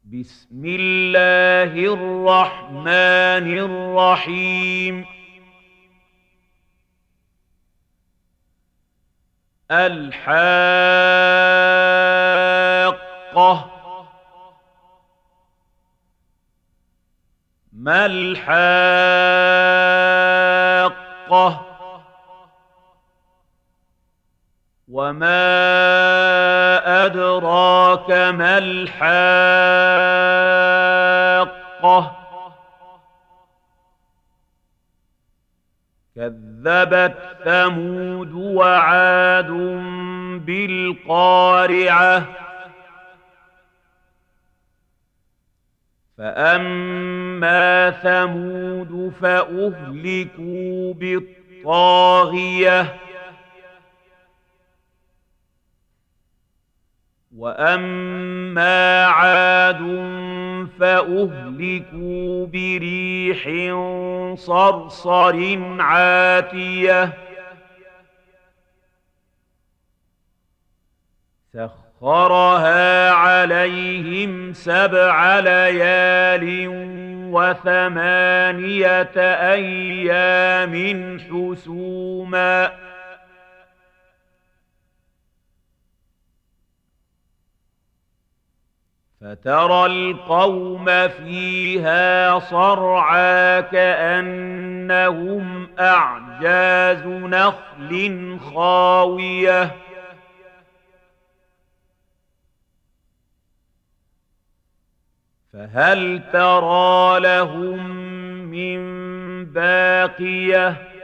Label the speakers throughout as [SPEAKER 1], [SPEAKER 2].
[SPEAKER 1] بسم الله الرحمن الرحيم. الحاقة. ما الحاقة؟ وما أدراك ما الحاقة؟ كذبت ثمود وعاد بالقارعة. فأما ثمود فأهلكوا بالطاغية، وأما عاد فأهلكوا بريح صرصر عاتية سخرها عليهم 7 ليال و8 أيام حسوما، فترى القوم فيها صرعى كأنهم أعجاز نخل خاوية. فهل ترى لهم من باقية؟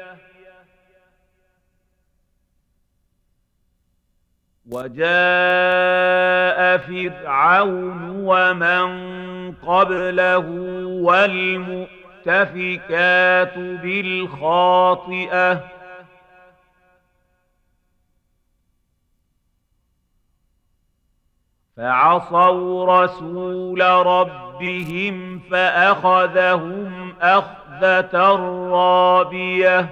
[SPEAKER 1] وجاء فرعون ومن قبله والمؤتفكات بالخاطئة فعصوا رسول ربهم فأخذهم أخذة رابية.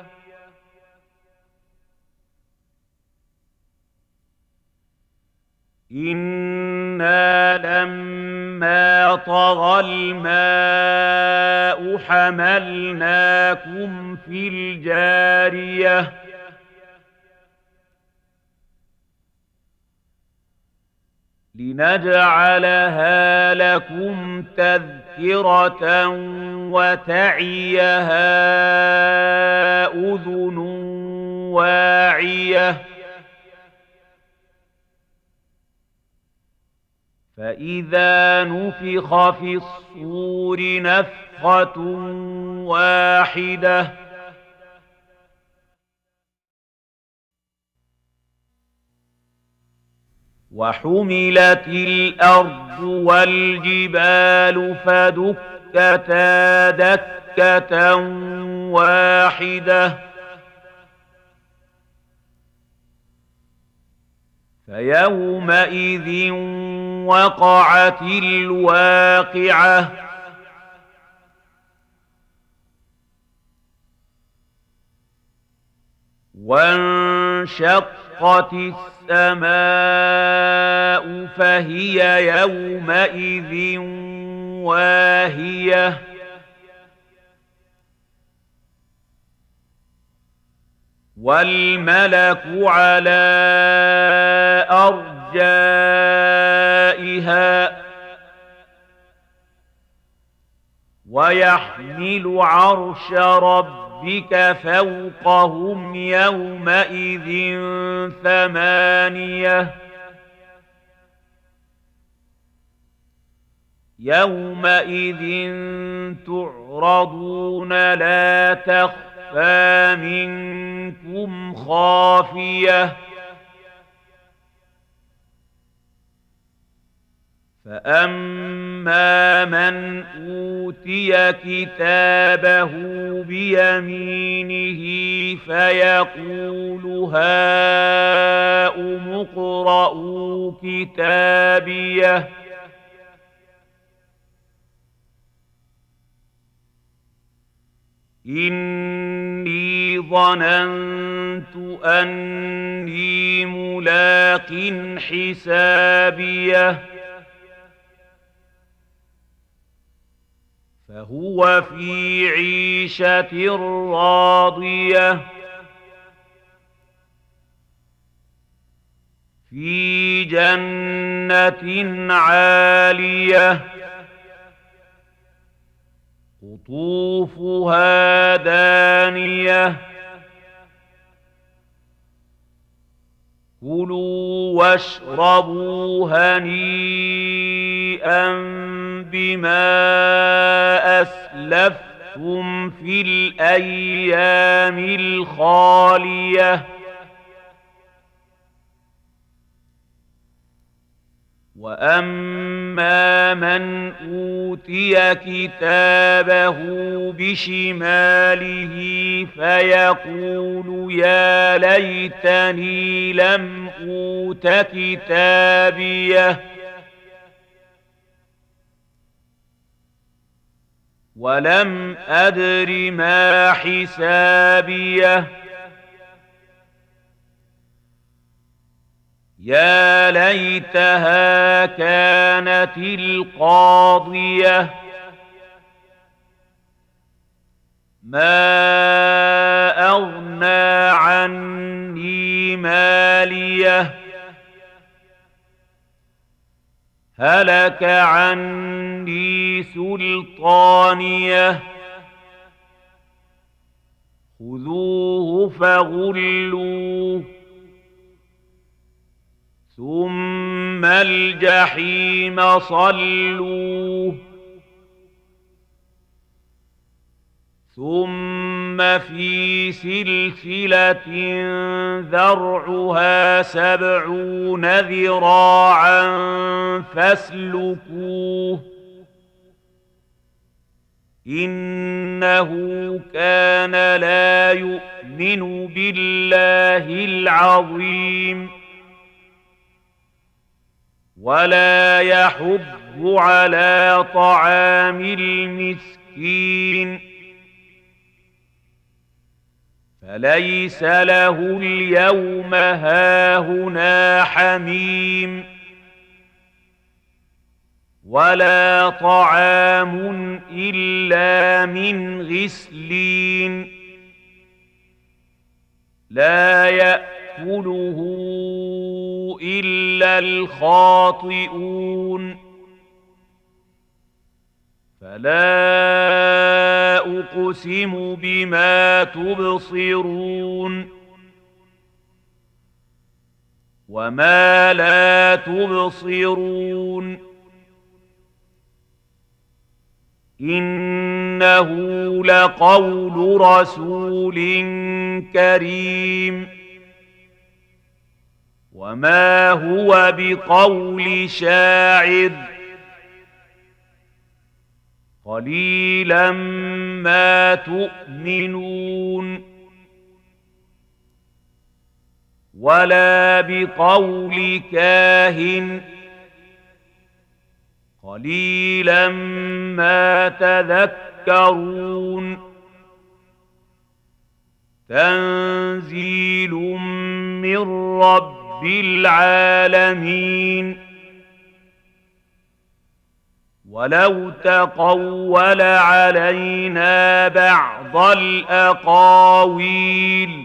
[SPEAKER 1] إنا لما طغى الماء حملناكم في الجارية لنجعلها لكم تذكرة وتعيها أذن واعية. فإذا نفخ في الصور نفخة واحدة وحملت الأرض والجبال فدكتا دكة واحدة فيومئذ وقعت الواقعة. وانشقت السماء فهي يومئذ واهية والملك على أرجائها ويحمل عرش ربك فوقهم يومئذ 8 يومئذ تعرضون لا تخفى منكم خافية. فأما من أوتي كتابه بيمينه فيقول هاؤم اقرءوا كتابيه إني ظننت أني ملاق حسابيه فهو في عيشة راضية في جنة عالية قطوفها دانية كلوا واشربوا هنيئا بما أسلفتم في الأيام الخالية وأما من أوتي كتابه بشماله فيقول يا ليتني لم أوت كتابيه ولم أدر ما حسابيه يا ليتها كانت القاضية ما أغنى عني ماليه هلك عني سلطانيه خذوه فغلوه ثم الجحيم صلوه ثم في سلسلة ذرعها 70 ذراعا فاسلكوه إنه كان لا يؤمن بالله العظيم ولا يحض على طعام المسكين فليس له اليوم هاهنا حميم ولا طعام إلا من غسلين لا يأكله إلا الخاطئون فلا أقسم بما تبصرون وما لا تبصرون إنه لقول رسول كريم وما هو بقول شاعر قليلا ما تؤمنون ولا بقول كاهن قليلا ما تذكرون تنزيل من رب العالمين ولو تقول علينا بعض الأقاويل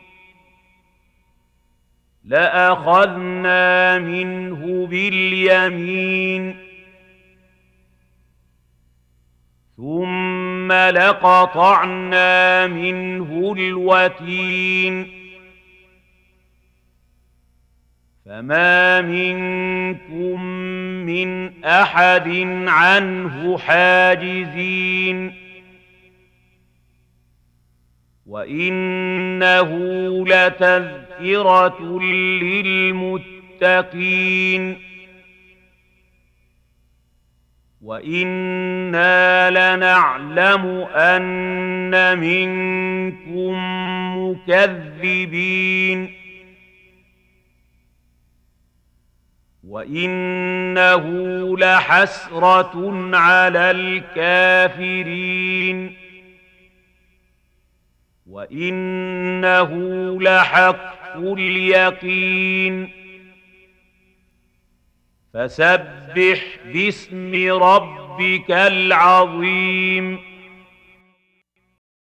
[SPEAKER 1] لأخذنا منه باليمين ثم لقطعنا منه الوتين فما منكم من أحد عنه حاجزين وإنه لتذكرة للمتقين وإنا لنعلم أن منكم مكذبين وإنه لحسرة على الكافرين وإنه لحق اليقين فسبح باسم ربك ربك العظيم